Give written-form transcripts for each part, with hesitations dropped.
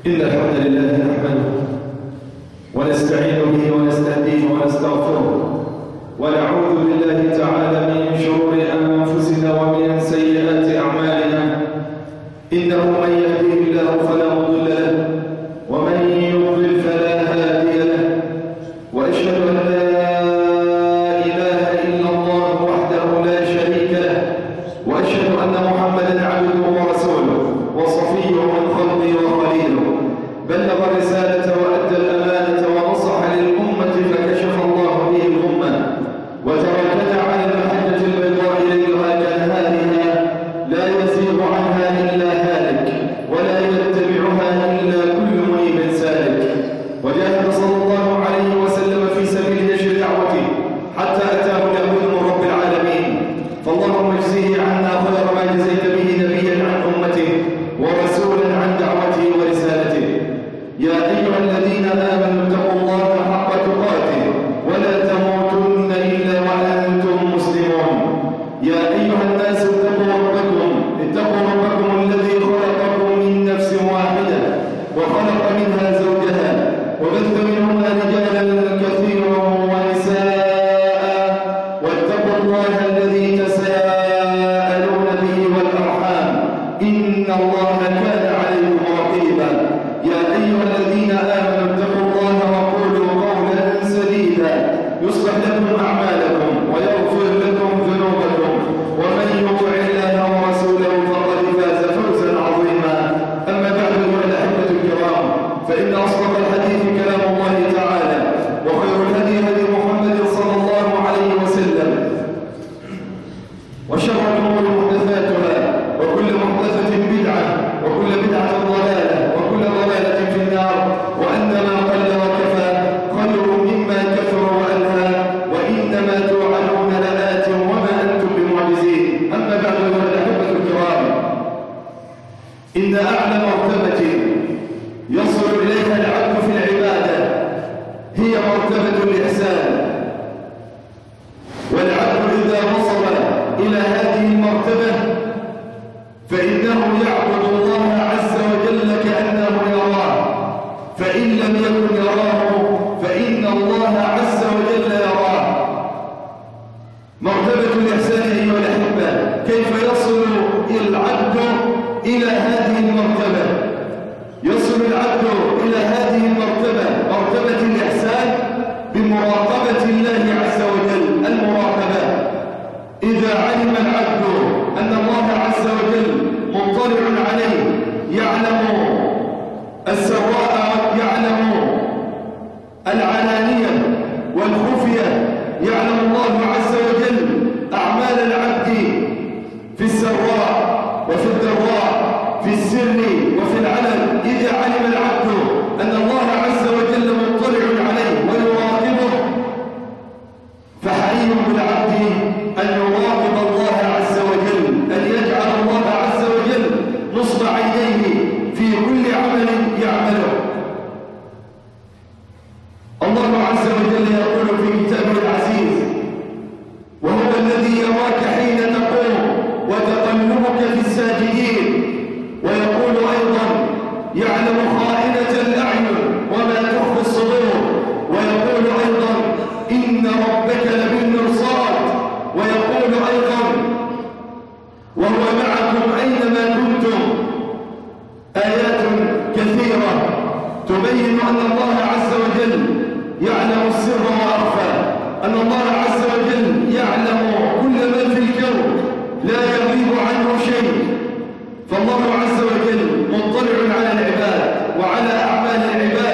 إن الحمد لله نحمده ونستعين به ونستهديه ونستغفره ونعوذ بالله تعالى من شرور أنفسنا ومن سيئات أعمالنا. إنه من يهديه الله فلا مضل له ومن يضلل فلا هادي له، وأشهد أن لا إله إلا الله وحده لا شريك له، وأشهد أن محمدا عبده ورسوله وصفيه من خلقه وخليله، بلغ الرسالة وأدى الأمانة ونصح للأمة فكشف الله به الأمة وتركنا على المحجة البيضاء ليلها كنهارها لا يزيغ عنها إلا هالك ولا يتبعها إلا كل منيب سالك. وجاهد صلى الله عليه وسلم في سبيل نشر دعوته حتى أتاه اليقين من رب العالمين، فاللهم اجزه عنا خير ما جزيت به نبيا عن أمته ورسولا عن دعوته ورسالته. يا أيها الذين آمنوا اتقوا الله حق تقاته ولا تموتن إلا وأنتم مسلمون. يا أيها الناس اتقوا ربكم الذي خلقكم من نفس واحدة وخلق منها زوجها وبث منهما رجالا كثيرا ونساء، واتقوا الله الذي تساءلون به والأرحام إن الله كان عليكم رقيبا. يا أيها الذين آمنوا اتقوا الله وقولوا قولا سديدا يصلح لكم أعمالكم ويغفر لكم ذنوبكم، ومن يطع الله ورسوله فقد فاز فوزا عظيما. أما بعد أيها الأحبة الكرام، فإن أصدق الحديث كلام الله تعالى، وخير الهدي هدي محمد صلى الله عليه وسلم، وشر الأمور محدثاتها، وكل محدثة بدعة، وكل بدعة ضلالة، وكل ضلالة في النار. وأن ما قل وكفى خير مما كثر وألهى، وإنما توعدون لآت وما أنتم بمعجزين. أما بعد أيها الأحبة الكرام، إن أعلى مرتبة يصل إليها العبد في العبادة هي مرتبة الإحسان، والعبد إذا وصل إلى هذه المرتبة فإنه يعبد الله عز وجل كأنه يراه، فإن لم يكن يراه فإن الله عز وجل يراه. مرتبة الإحسان أيها الأحبة، كيف يصل العبد إلى هذه المرتبة؟ يصل العبد إلى هذه المرتبة، مرتبة الإحسان، بمراقبة الله عز وجل. المراقبة، إذا علم العبد أن الله عز وجل مطلع عليه، يعلم السراء، يعلم العلانية والخفية، يعلم الله عز وجل أعمال العبد في السراء وفي الضراء، في السر وفي العلن. إذا علم العبد أن الله عز وجل مطلع عليه ويراقبه، فحري بالعبد أن يراقب الله عز وجل، أن يجعل الله عز وجل نصب عينيه في كل عمل يعمله. الله عز وجل يقول في كتابه العزيز: وهو الذي يراك حين تقوم وتقلبك في الساجدين. ويقول أيضا: يعلم خائنة الأعين وما تخفي الصدور. ويقول أيضا: إن ربك لبالمرصاد. ويقول أيضا: وهو معكم أينما كنتم. آيات كثيرة تبين أن الله عز وجل يعلم السر وأخفى، أن الله عز وجل يعلم كل ما في الكون، لا يغيب عنه شيء. فالله عز وجل مطلع على العباد وعلى أعمال العباد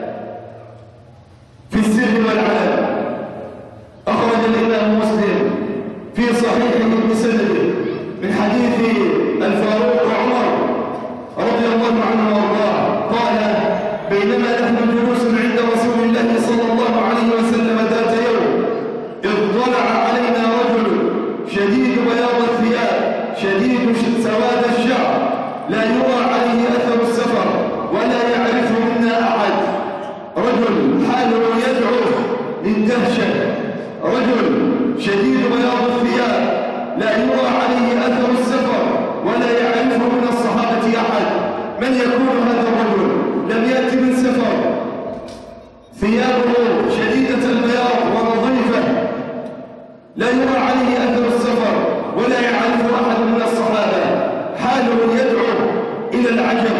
في السر والعلن. أخرج الإمام مسلم في صحيحه بسنده من حديث الفاروق عمر رضي الله عنه وارضاه قال: بينما نحن جلوس عند رسول الله صلى الله عليه وسلم ذات يوم، اطلع علينا رجل شديد بياض الثياب شديد سواد الشعر، لا يرى عليه أثر السفر ولا يعرف منا أحد. رجل حاله يدعو للدهشة، رجل شديد بياض الثياب لا يرى عليه أثر السفر ولا يعرف من الصحابة أحد. من يكون هذا الرجل؟ عليه أثر السفر ولا يعرف أحد من الصحابة، حاله يدعو إلى العجب.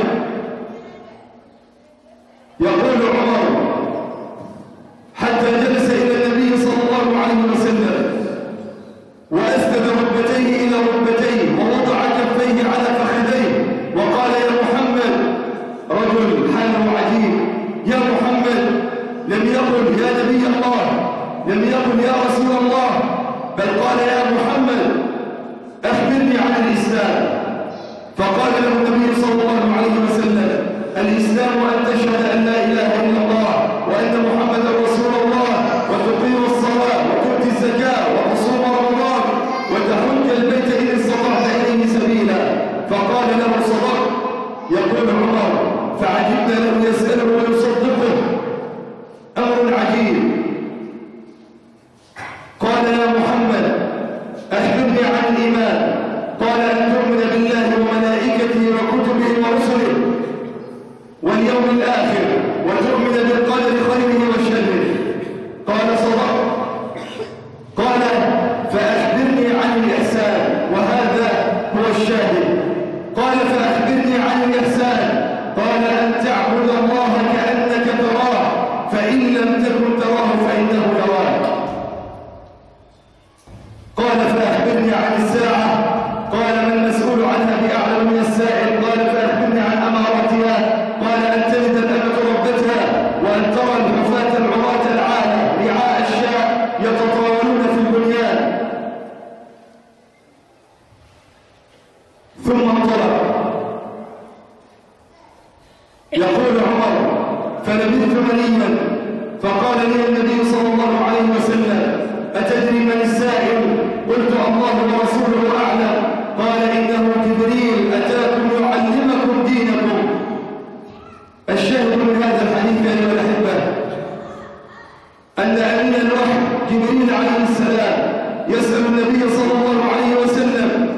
يقول عمر: حتى جلس إلى النبي صلى الله عليه وسلم وأسند ركبتيه إلى ركبتيه ووضع كفيه على فخذيه وقال: يا محمد. رجل حاله عجيب: يا محمد، لم يقل يا نبي الله، لم يقل يا رسول الله، بل قال: يا محمد أخبرني عن الإسلام. فقال له النبي صلى الله عليه وسلم: الإسلام أن تشهد أن لا إله إلا الله وأن محمدا رسول الله وتقيم الصلاة وتؤتي الزكاة وتصوم رمضان وتحج البيت إن استطعت إليه سبيلا. فقال له: صدق. يقول عمر: فعجبنا له يسأله ويصدقه، أمر عجيب. قال: يا محمد أخبرني عن الإيمان. قال: أن تؤمن بالله وملائكته وكتبه ورسله واليوم الآخر وتؤمن بالقدر خيره وشره. قال: صدق. قال: فأخبرني عن الإحسان، وهذا هو الشاهد. قال: فأخبرني عن الإحسان. قال: أن تعبد الله كأنك تراه، فإن لم تكن تراه فإنه يراك. قال: فأخبرني عن الساعة. قال: ما المسؤول عنها بأعلم من السائل. قال: فأخبرني عن أماراتها. قال: أن تلد الأمة ربتها، وأن ترى الحفاة العراة العالة رعاء الشاء يتطاولون في البنيان. ثم انطلق. يقول عمر: فلبثت مليا، فقال لي النبي صلى الله عليه وسلم: أتدري من السائل؟ قلت: الله ورسوله أعلم. قال: إنه جبريل أتاكم يعلمكم دينكم. الشاهد من هذا الحديث أيها الأحبة أن أمين الوحي جبريل عليه السلام يسأل النبي صلى الله عليه وسلم: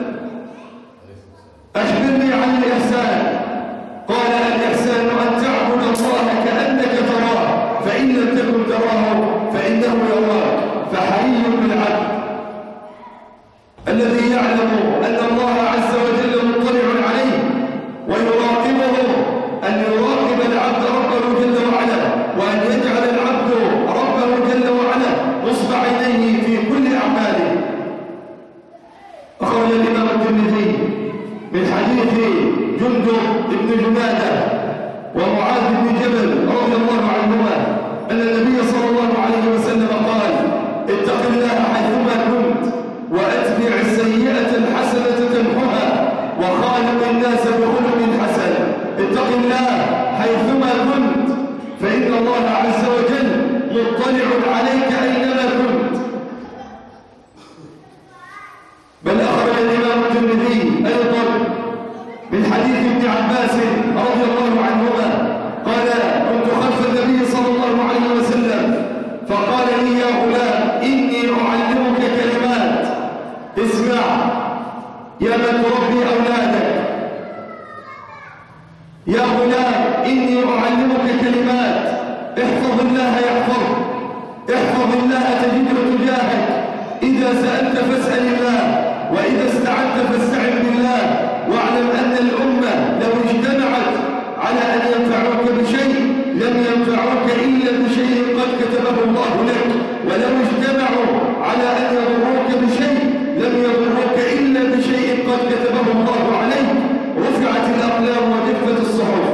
أخبرني عن الإحسان. قال: الإحسان أن تعبد الله كأنك تراه، فإن لم تكن تراه فإنه يراك. فحري بالعبد الذي يعلم أن الله عز وجل مطلع عليه ويراقبه أن يراقب العبد ربه جل وعلا، وأن يجعل العبد ربه جل وعلا نصب عينيه في كل أعماله. أخرج الإمام الترمذي من حديث جندب بن جنادة ومعاذ بن جبل رضي الله عنهما أن النبي صلى الله عليه وسلم قال: اتق الله حيثما كنت وأتبع السيئة الحسنة تمحها وخالق الناس بخلق حسن. اتق الله حيثما كنت، فإن الله عز وجل مطلع عليك أينما كنت. بل أخرج الإمام الترمذي أيضا من حديث ابن عباس رضي الله عنهما قال: كنت خلف النبي صلى الله عليه وسلم فقال لي: يا غلام إني أعلمك كلمات، اسمع يا من تربي أولادك. يا غلام إني أعلمك كلمات، احفظ الله يحفظك، احفظ الله تجده تجاهك، إذا سألت فاسأل الله، وإذا استعنت فاستعن بالله. واعلم أن الأمة لو اجتمعت على أن ينفعوك بشيء لم ينفعوك إلا بشيء قد كتبه الله لك، ولو اجتمعوا على أن يضروك بشيء لم يضروك إلا بشيء قد كتبه الله عليك. رفعت الأقلام وجفت الصحف.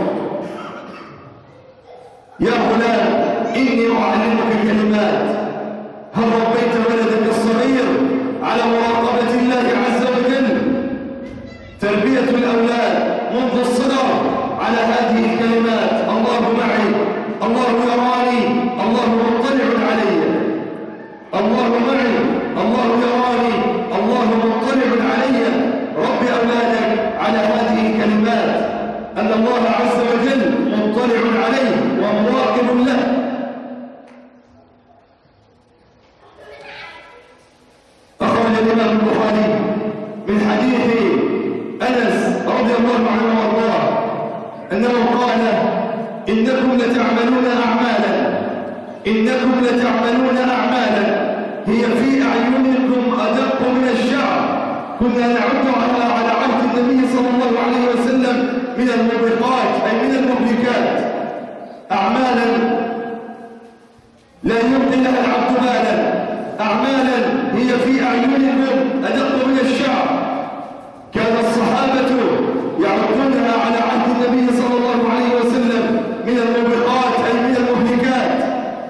يا غلام إني أعلمك كلمات. هل ربيت ولدك الصغير على مراقبة الله عز وجل؟ تربية الأولاد منذ الصغر على هذه الكلمات: الله معي، الله يراني، الله مطلع علي. الله معي، الله يراني، الله مطلع علي. رب أولادك على هذه الكلمات، أن الله عز وجل مطلع عليه ومراقب له. أخرج الإمام البخاري من حديث أنس رضي الله عنه وارضاه أنه قال: إنكم لتعملون أعمالا هي في أعينكم أدق من الشعر. كنا نعدها على عهد النبي صلى الله عليه وسلم من الموبقات أي من المهلكات، أعمالا لا يبقي لها العبد بالا، أعمالا هي في أعينكم أدق من الشعر. كان الصحابة يعرضونها على عهد النبي صلى الله عليه وسلم من الموبقات أي من المهلكات.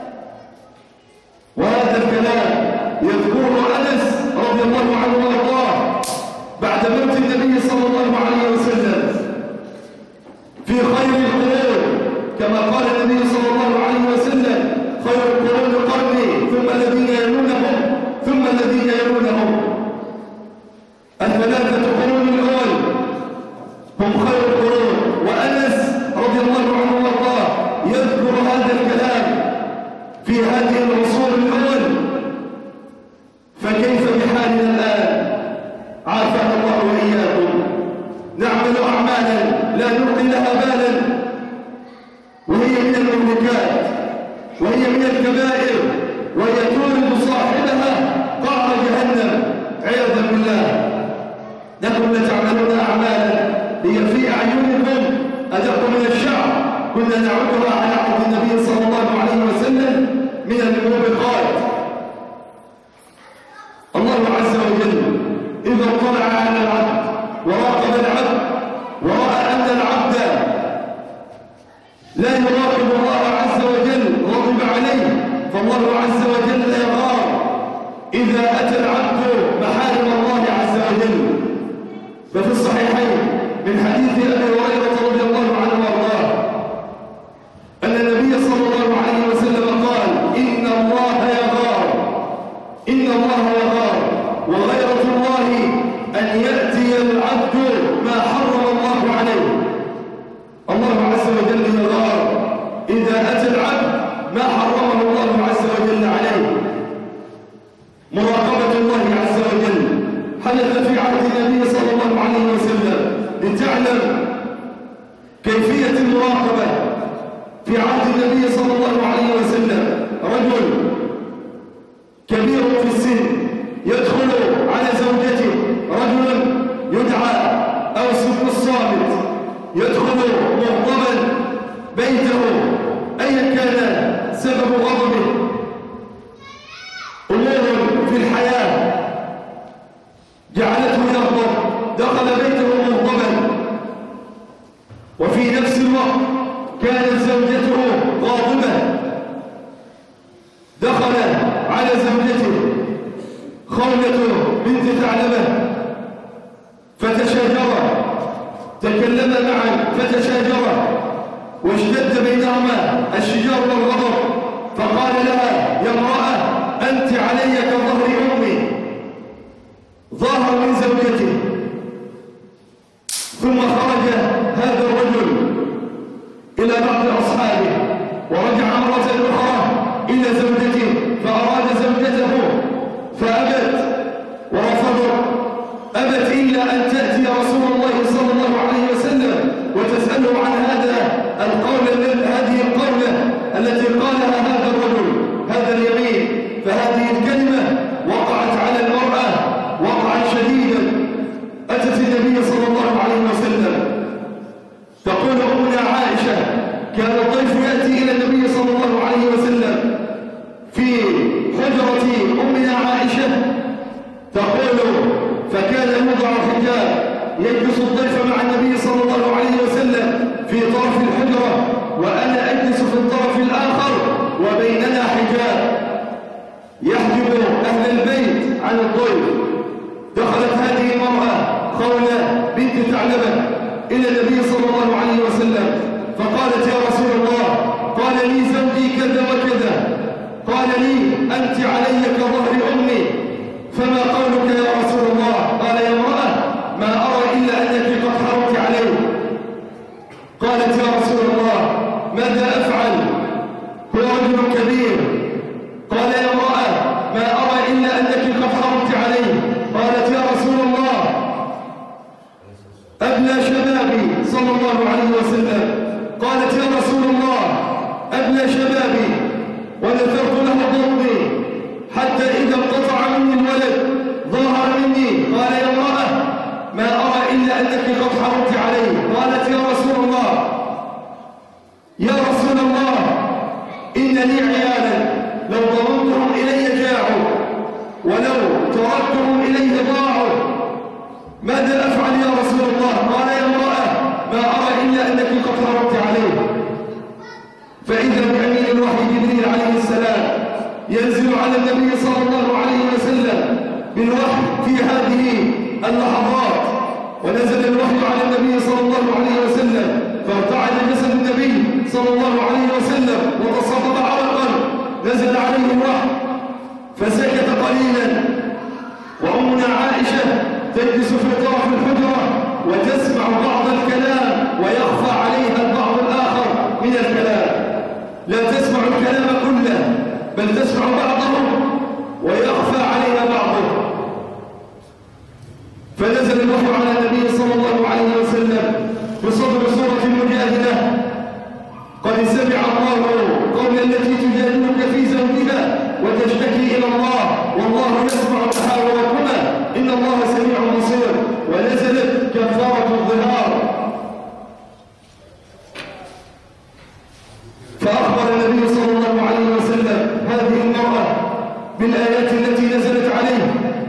وهذا الكلام يذكره أنس رضي الله عنه وارضاه بعد موت النبي صلى الله عليه وسلم في خير القرون، كما قال النبي صلى الله عليه وسلم: خير القرون قرني ثم الذين يلونهم ثم الذين يلونهم. الثلاثة قرون الأول هم خير القرون. وأنس رضي الله عنه وارضاه يذكر هذا الكلام في هذه العصور الأول. فكيف بحالنا الآن؟ عافانا الله وإياكم. نعمل أعمالا لا نلقي لها بالا، وهي من المهلكات وهي من الكبائر، وهي تورد صاحبها قعر جهنم عياذا بالله. لكم لتعملون أعمالا هي في أعينكم أدق من الشعر. كنا نعدها على عهد النبي صلى الله عليه وسلم من الموبقات. الله عز وجل إذا اطلع على العبد وراقب العبد ورأى أن العبد لا يراقب الله عز وجل غضب عليه، فالله عز وجل يغار إذا أتى العبد محارم الله عز وجل. ففي الصحيحين من حديث أبي هريرة رضي الله عنه وارضاه أن النبي صلى الله عليه وسلم قال: إن الله يغار، إن الله يغار، وغيرة الله أن يأتي العبد ما حرم الله عليه. الله عز وجل يغار إذا أتى العبد ما حرمه الله عز وجل عليه. مراقبة الله عز وجل حدث في عهد النبي صلى الله عليه وسلم لتعلم كيفية المراقبة. في عهد النبي صلى الله عليه وسلم رجل كبير في السن يدخل على زوجته، رجل يدعى أوس بن الصامت يدخل مغضبا بيته أيا كان سبب غضبه، أمور في الحياة جعلته يغضب، دخل بيته مغضبا. وفي نفس الوقت كانت زوجته غاضبة، دخل على زوجته خولة بنت ثعلبة فتشاجرا، تكلما معا فتشاجرا، واشتد بينهما الشجار والغضب. فقال لها: يا امرأة أنت علي كظهر أمي. ظهر من زوجته. ثم خرج هذا الرجل إلى بعض أصحابه ورجع مرة أخرى إلى زوجته، فأراد زوجته فأبت ورفضت. أبت إلا أن تأتي رسول الله صلى الله عليه وسلم وتسأله عن هذا القول، هذه القولة التي قالها هذا الرجل، هذا اليمين. فهذه الكلمة وقعت على المرأة وقعا شديدا. أتت النبي صلى الله عليه وسلم تقول أمنا عائشة: كان الضيف يأتي إلى النبي صلى الله عليه وسلم في حجرة أمنا عائشة، تقول: فكان يوضع حجاب يجلس الضيف مع النبي صلى الله عليه وسلم في طرف الحجرة، وأنا أجلس في الطرف الآخر وبيننا حجاب يحجب أهل البيت عن الضيف. دخلت هذه المرأة خولة بنت ثعلبة إلى النبي صلى الله عليه وسلم فقالت: يا رسول الله، قال لي زوجي كذا وكذا، قال لي أنت علي كظهر أمي، فما قولك يا رسول الله؟ قال: يا امرأة، ما أرى إلا أنك قد حرمت عليه. قالت: يا رسول الله، ماذا أفعل؟ هو رجل كبير. قال: يا امرأة، ما أرى إلا أنك قد حرمت عليه. قالت: يا رسول الله، أبلى شبابي صلى الله عليه وسلم. قالت: يا رسول الله، أبلى شبابي ونذرت له ضربي حتى إذا انقطع مني الولد ظهر مني قال يا امرأة ما أرى إلا أنك قد حرمت عليه. قالت يا رسول الله يا رسول الله إن لي عيالا لو ضممتهم إلي جاعوا ولو تركتهم إليه ضاعوا ماذا أفعل يا رسول الله؟ قال يا امرأة ما أرى إلا أنك قد حرمت عليه. فإذا بأمين الوحي جبريل عليه السلام ينزل على النبي صلى الله عليه وسلم بالوحي في هذه اللحظات. ونزل الوحي على النبي صلى الله عليه وسلم فارتعد جسد النبي صلى الله عليه وسلم وتصبب عرقا. نزل عليه الوحي فسكت قليلا وأمنا عائشة تجلس في طرف الحجرة وتسمع بعض الكلام ويخفى عليها البعض الآخر من الكلام. لا تسمع الكلام كله بل تسمع بعضه ويخفى عليها بعضه. فنزل الوحي على النبي صلى الله عليه وسلم بصدر سورة المجادلة قد سمع الله قول التي تجادلك في زوجها وتشتكي إلى الله والله يسمع تحاوركما إن الله سميع بصير. ونزلت كفارة الظهار فأخبر النبي صلى الله عليه وسلم هذه المرأة بالآيات التي نزلت عليه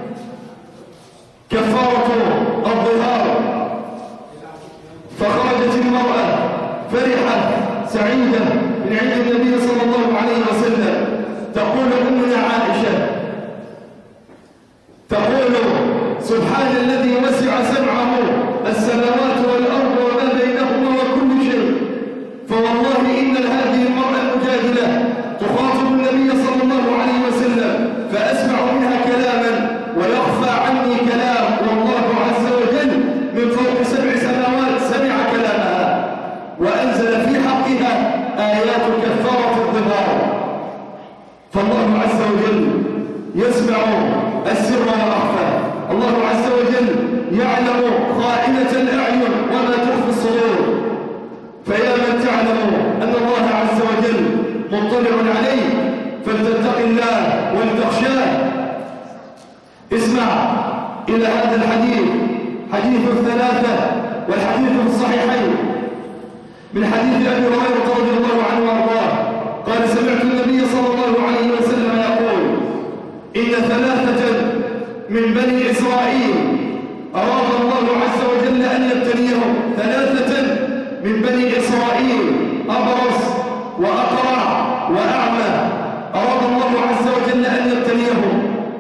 كفارة الظهار. فخرجت المرأة فرحة سعيدة من عند النبي صلى الله عليه وسلم تقول أمنا عائشة تقول سبحان الذي وسع سمعه السماوات والأرض وما بينهما وكل شيء. فوالله إن هذه المرأة المجادلة تخاطب النبي صلى الله عليه وسلم فأسمع منها كلاما ويخفى عني كلام والله عز وجل من فوق 7 سماوات سمع كلامها وأنزل في حقها آيات كفارة الظهار. فالله عز وجل يسمع السر وأخفى. الله عز وجل يعلم خائنة الأعين وما تخفي الصدور. فيا من تعلم أن الله عز وجل مطلع عليه فلتتق الله ولتخشاه. اسمع إلى هذا الحديث حديث الثلاثة والحديث في الصحيحين من حديث أبي هريرة رضي الله عنه وارضاه قال سمعت النبي صلى الله عليه وسلم يقول إن 3 من بني إسرائيل أراد الله عز وجل أن يبتليهم. 3 من بني إسرائيل أبرص وأقرع وأعمى أراد الله عز وجل أن يبتليهم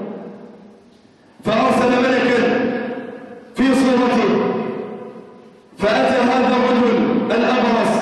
فأرسل ملكا في صورته فأتى هذا الرجل الأبرص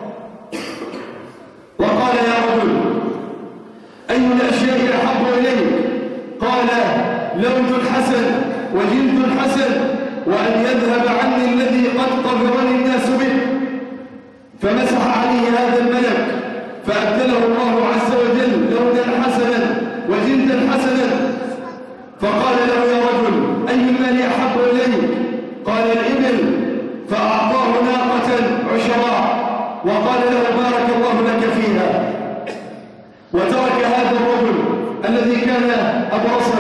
وقال يا رجل أي الأشياء أحب إليك؟ قال لون حسن وجلد حسن وأن يذهب عني الذي قد قبرني الناس به. فمسح عليه هذا الملك فأبدله الله عز وجل لونا حسنا وجلدا حسنا. فقال له يا رجل أي المال أحب إليك؟ قال الإبل. فأعطاه ناقة عشراء وقال له بارك الله لك فيها. وترك هذا الرجل الذي كان أبرصا.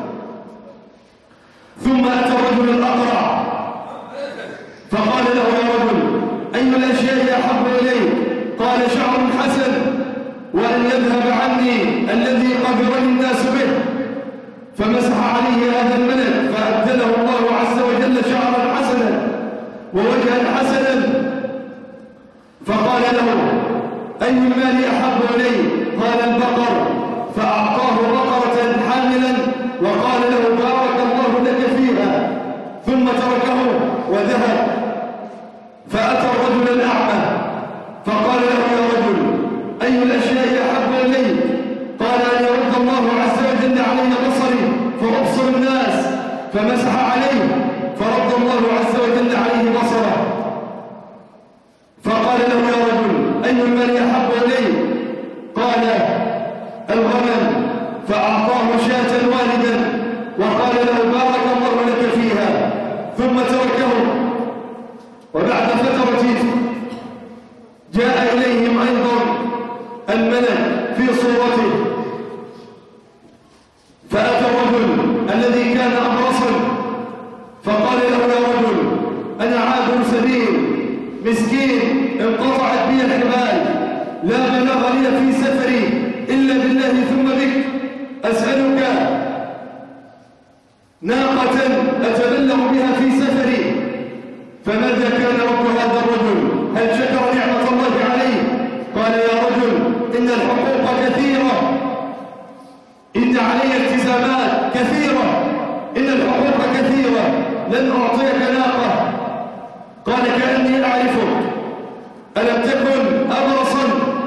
ثم أتى الرجل الأقرع فقال له يا رجل أي الأشياء أحب إليك؟ قال شعر حسن وأن يذهب عني الذي قبرني الناس به. فمسح عليه هذا الملك فأبدله الله عز وجل شعرا حسنا ووجها حسنا. فقال له أي المال أحب إليك؟ قال البقر. فأعطاه بقرة حاملا وقال له بارك الله لك فيها. ثم تركه وذهب. فأتى الرجل الأعمى فقال له يا رجل أي الأشياء أحب إليك؟ قال أن يرد الله عز وجل علي بصري فأبصر الناس. فمسح عليه فرد الله عز وجل عليه بصره. فقال له يا رجل أي المال أحب إليك؟ قال الغنم. فأعطاه شاة والدا وقال له بارك الله لك فيها. ثم تركه. وبعد فترة جاء إليهم أيضا الملك في صورته مسكين انقطعت بي الحبال، لا بلغ لي في سفري إلا بالله ثم بك، أسألك ناقة أتبلغ بها في سفري. فماذا كان رب هذا الرجل؟ هل شكر نعمة الله عليه؟ قال يا رجل إن الحقوق كثيرة، إن علي التزامات كثيرة، إن الحقوق كثيرة، لن أعطيك ناقة. قال كأني أعرفك، ألم تكن أبرصا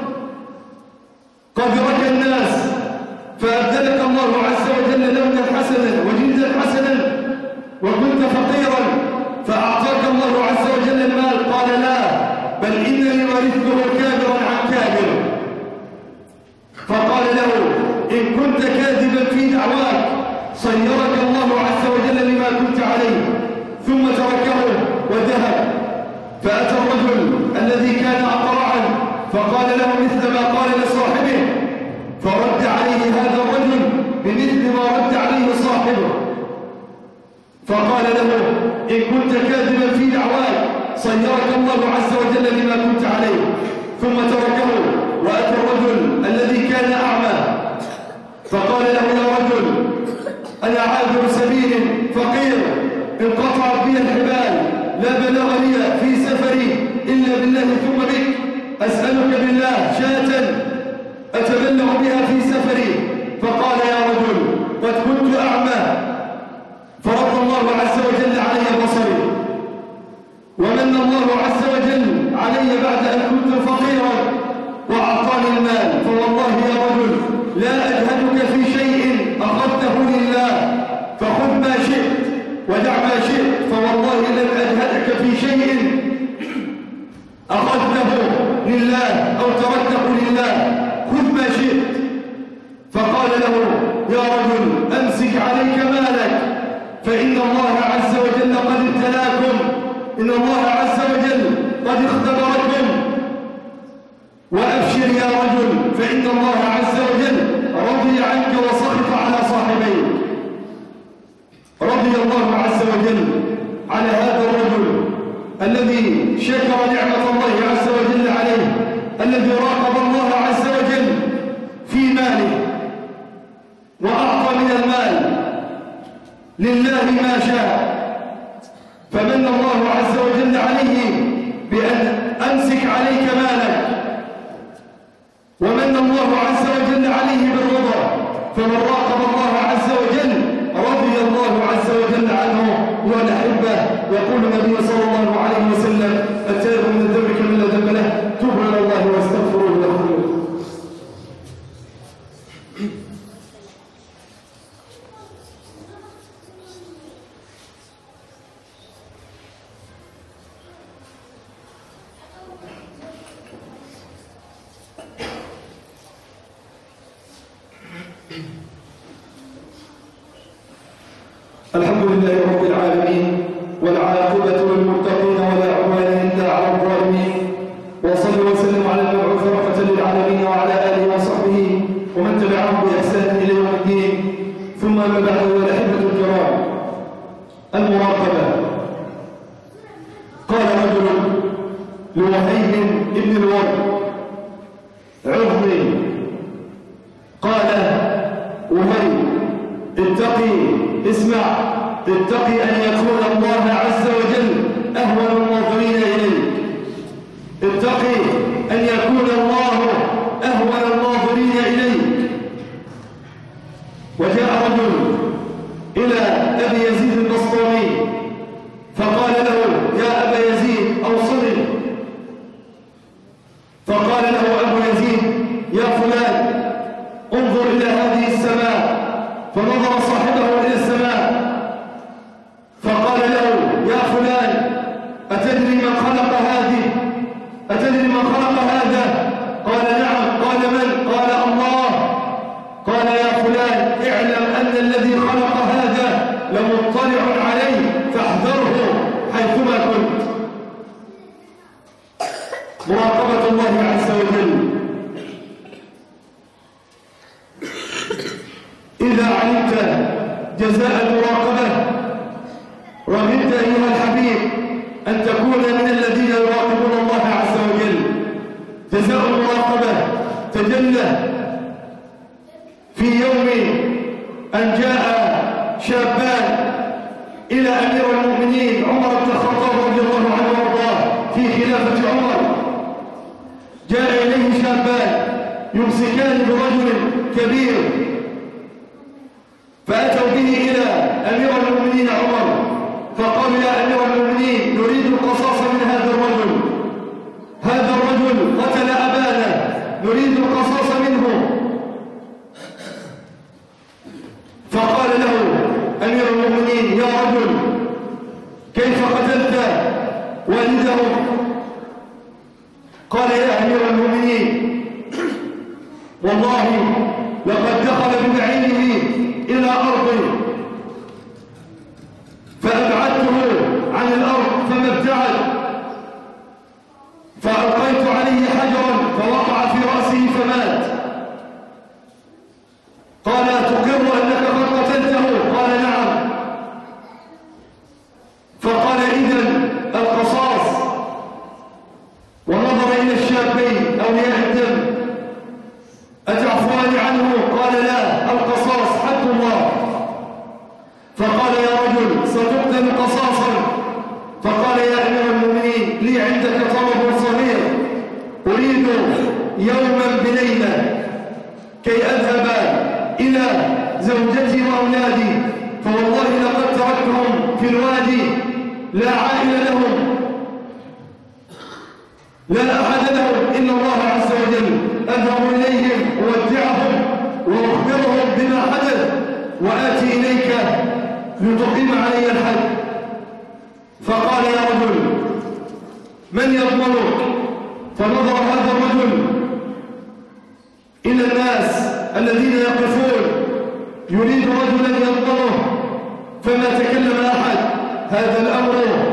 قدرك الناس فأبدلك الله عز وجل لونا حسنا وجلدا حسنا، وكنت فقيرا فأعطاك الله عز وجل المال؟ قال لا، بل إنني ورثته كابرا عن كابر. فقال له إن كنت كاذبا في دعواك صيرك الله عز وجل لما كنت عليه. ثم تركه وذهب. فأتى الرجل الذي كان أقرعا فقال له مثل ما قال لصاحبه، فرد عليه هذا الرجل بمثل ما رد عليه صاحبه، فقال له إن كنت كاذبا في دعواك صيرك الله عز وجل لما كنت عليه. ثم تركه وأتى الرجل الذي كان أعمى فقال له يا رجل أنا عابر سبيل فقير انقطعت بي الحبال، لا بلغ لي في سفري إلا بالله ثم بك، أسألك بالله شاة أتبلغ بها في سفري. فقال يا رجل قد كنت أعمى فرد الله عز وجل علي بصري، ومن الله عز وجل علي بعد أن كنت فقيرا وأعطاني المال. فوالله يا رجل لا أجهدك في شيء أخذته لله، فخذ ما شئت ودع ما شئت، فوالله لن أجهدك في شيء أخذته لله أو تركته لله، خذ ما شئت. فقال له يا رجل أمسك عليك مالك فإن الله عز وجل قد ابتلاكم، إن الله عز وجل قد اختبركم، وأبشر يا رجل فإن الله عز وجل رضي عنك وسخط على صاحبيك. رضي الله عز وجل على هذا الرجل الذي شكر نعمة الله عز وجل عليه، الذي راقب الله عز وجل في ماله وأعطى من المال لله ما شاء. فمن الله عز وجل عليه بأن أمسك عليك مالك، ومن الله عز وجل عليه بالرضا. فمن راقب الله عز وجل رضي الله عز وجل عنه. والأحبة يقول النبي صلى الله عليه وسلم التائب من الذنب كمن لا ذنب له، توبوا إلى الله واستغفروه يغفر لكم. الحمد لله رب العالمين، والعاقبة للمتقين ولا عدوان إلا على الظالمين، وصلى وسلم على المبعوث رحمة للعالمين وعلى آله وصحبه ومن تبعهم بإحسان إلى يوم الدين. ثم ما بعد، والأحبة الكرام، المراقبة. قال رجل لوهيب بن الورد عظمي، قال وهيب اتقي، اسمع، اتقي أن يكون الله عز وجل أهون الناظرين إليك. اتقي أن يكون الله أهون الناظرين إليك. وجاء رجل إلى أبي يزيد البسطامي فقال له يا أبا يزيد أوصني. فقال له أبو يزيد يا فلان انظر إلى هذه السماء. فنظر صاحبه إلى السماء فقال له يا فلان أتدري من خلق هذه؟ أتدري من خلق هذا؟ قال نعم. قال من؟ قال الله. قال يا فلان اعلم أن الذي خلق هذا لمطلع عليه فاحذره حيثما كنت. مراقبة الله عز وجل. إذا علمت جزاء المراقبة رغبت أيها الحبيب أن تكون من الذين يراقبون الله عز وجل. جزاء المراقبة تجلى في يوم أن جاء شابان إلى أمير المؤمنين عمر بن الخطاب رضي الله عنه وارضاه في خلافة عمر. جاء إليه شابان يمسكان برجل كبير، فأتوا به إلى أمير المؤمنين عمر فقالوا: يا أمير المؤمنين، نريد القصاص من هذا الرجل. هذا الرجل قتل أبانا، نريد القصاص منه. فقال له أمير المؤمنين: يا رجل، كيف قتلت والده؟ قال: يا أمير المؤمنين، والله لقد دخل ببعيره إلى أرضي فأبعدته عن الأرض فما ابتعد، فألقيت عليه حجرا فوقع في رأسه فمات. قال: تقر أنك قد قتلته؟ قال: نعم. فقال: إذن القصاص. ونظر إلى الشابين أولياء الدم: أتعفوان عنه؟ قال: لا، القصاص حد الله. فقال: يا رجل، ستقتل قصاصا. فقال: يا أمير المؤمنين، لي عندك طلب صغير، أريد يوما بليلة كي أذهب إلى زوجتي وأولادي، فوالله لقد تركتهم في الوادي لا عائل لهم، لا أحد لهم إلا الله عز وجل. أذهب إليهم أودعهم وأخبرهم بما حدث وآتي إليك لتقيم علي الحد. فقال: يا رجل، من يضمنك؟ فنظر هذا الرجل إلى الناس الذين يقفون يريد رجلا يضمنه، فما تكلم أحد. هذا الأمر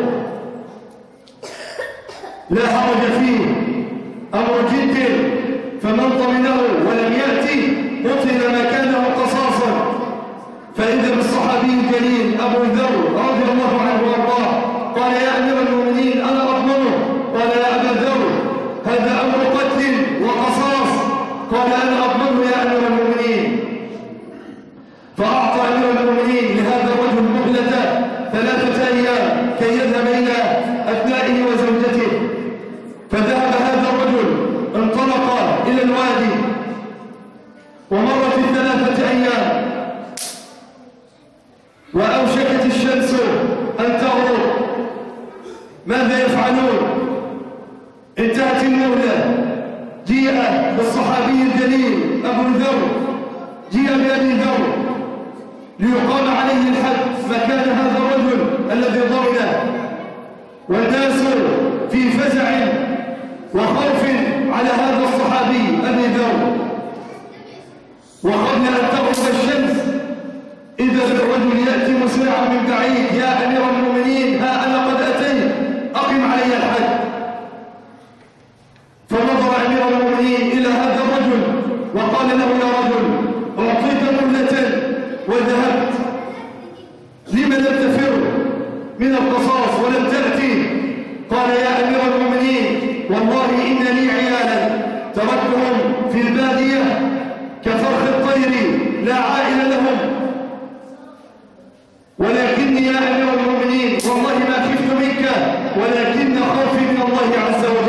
لا حرج فيه، أمر جد، فمن ضمنه ولم يأتي قتل مكانه قصاصا. فإذا بالصحابي الجليل أبو ذر رضي الله عنه وارضاه قال: يا أمير المؤمنين، أنا أضمنه. قال: يا أبا ذر، هذا أمر قتل وقصاص. قال: أنا أضمنه يا أمير المؤمنين. فأعطى أمير المؤمنين لهذا الرجل مهلة 3 أيام كي يذهب إلى أبنائه وزوجته. فذهب هذا الرجل، انطلق إلى الوادي، ومرت 3 أيام وأوشكت الشمس أن تغرب. ماذا يفعلون؟ انتهت المهلة. جيء بالصحابي الجليل أبو ذر، جيء بأبي ذر ليقام عليه الحد مكان هذا الرجل الذي ضمنه، والناس في فزع وخوف على هذا الصحابي أبي ذر. وقبل أن تغرب الشمس إذا بالرجل يأتي مسرعا من بعيد: يا أمير المؤمنين، ها أنا قد أتيت، أقم علي الحد. فنظر أمير المؤمنين إلى هذا الرجل وقال له: يا رجل، أعطيت مهلة وذهبت، لم لم تفر من القصاص ولم تأتي؟ قال: يا أمير المؤمنين، والله إن لي عيالا تركتهم في البادية كفرخ الطير لا عائل لهم، ولكني يا أمير المؤمنين والله ما خفت منك ولكن خوفي من الله عز وجل.